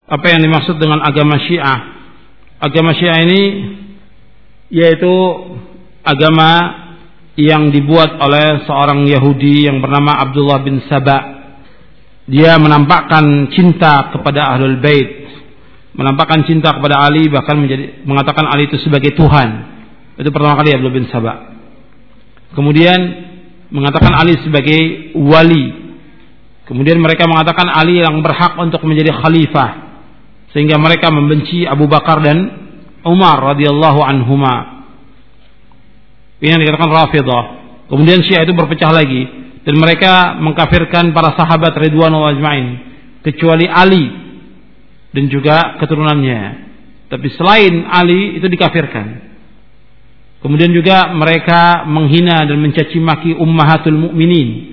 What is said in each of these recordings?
Apa yang dimaksud dengan agama Syiah? Agama Syiah ini yaitu agama yang dibuat oleh seorang Yahudi yang bernama Abdullah bin Saba. Dia menampakkan cinta kepada Ahlul Bait, menampakkan cinta kepada Ali, bahkan mengatakan Ali itu sebagai Tuhan. Itu pertama kali Abdullah bin Saba. Kemudian mengatakan Ali sebagai wali. Kemudian mereka mengatakan Ali yang berhak untuk menjadi khalifah, sehingga mereka membenci Abu Bakar dan Umar radhiyallahu anhuma. Ini yang dikatakan Rafidah. Kemudian Syiah itu berpecah lagi dan mereka mengkafirkan para sahabat ridwanullah ajmain kecuali Ali dan juga keturunannya. Tapi selain Ali itu dikafirkan. Kemudian juga mereka menghina dan mencaci maki ummahatul mukminin.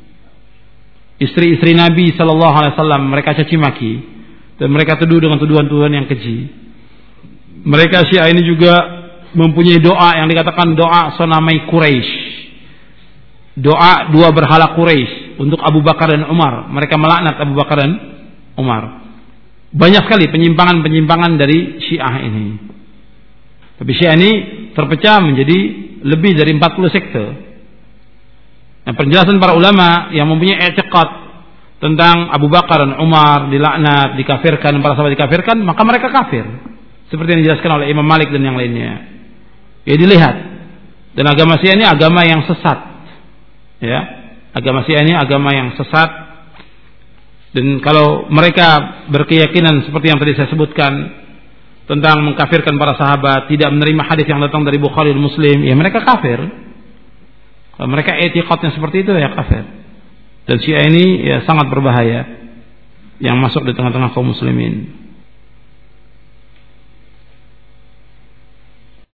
Istri-istri Nabi sallallahu alaihi wasallam mereka caci maki dan mereka tuduh dengan tuduhan-tuduhan yang keji. Mereka Syiah ini juga mempunyai doa yang dikatakan doa sonamai Quraisy. Doa dua berhala Quraisy untuk Abu Bakar dan Umar. Mereka melaknat Abu Bakar dan Umar. Banyak sekali penyimpangan-penyimpangan dari Syiah ini. Tapi Syiah ini terpecah menjadi lebih dari 40 sekte. Nah, penjelasan para ulama yang mempunyai i'tiqad tentang Abu Bakar dan Umar dilaknat, dikafirkan, para sahabat dikafirkan, maka mereka kafir. Seperti yang dijelaskan oleh Imam Malik dan yang lainnya. Ya dilihat. Dan agama Syiah ini agama yang sesat. Ya, agama Syiah ini agama yang sesat. Dan kalau mereka berkeyakinan seperti yang tadi saya sebutkan tentang mengkafirkan para sahabat, tidak menerima hadis yang datang dari Bukhari dan Muslim, ya mereka kafir. Kalau mereka i'tiqadnya seperti itu ya kafir. Dan Syiah ini ya sangat berbahaya yang masuk di tengah-tengah kaum muslimin.